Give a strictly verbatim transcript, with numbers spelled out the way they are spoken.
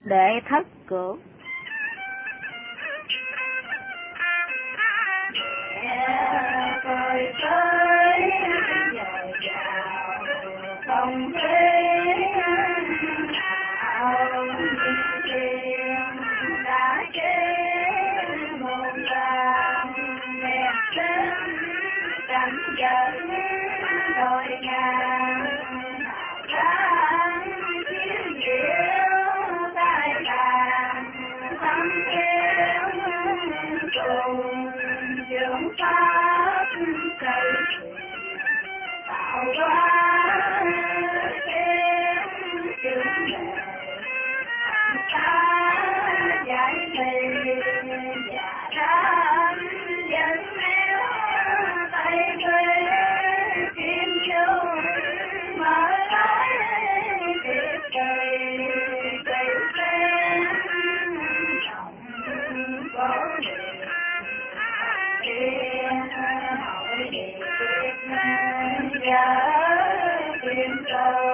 Đệ thất cửu. Trời tới dồi dào không thế nào tiền đã chế một lần đẹp đến cảnh giận đôi ngàn tháng chiếc diệu tai tàn thắm kéo cùng dưỡng pháp cây tạo hóa kém chừng đề ta giải thề và đám dẫn méo tay thuê kim châu mở lái tiệc trời cây sen trọng có điện tiên hỏi điện Việt Nam giờ tìm cầu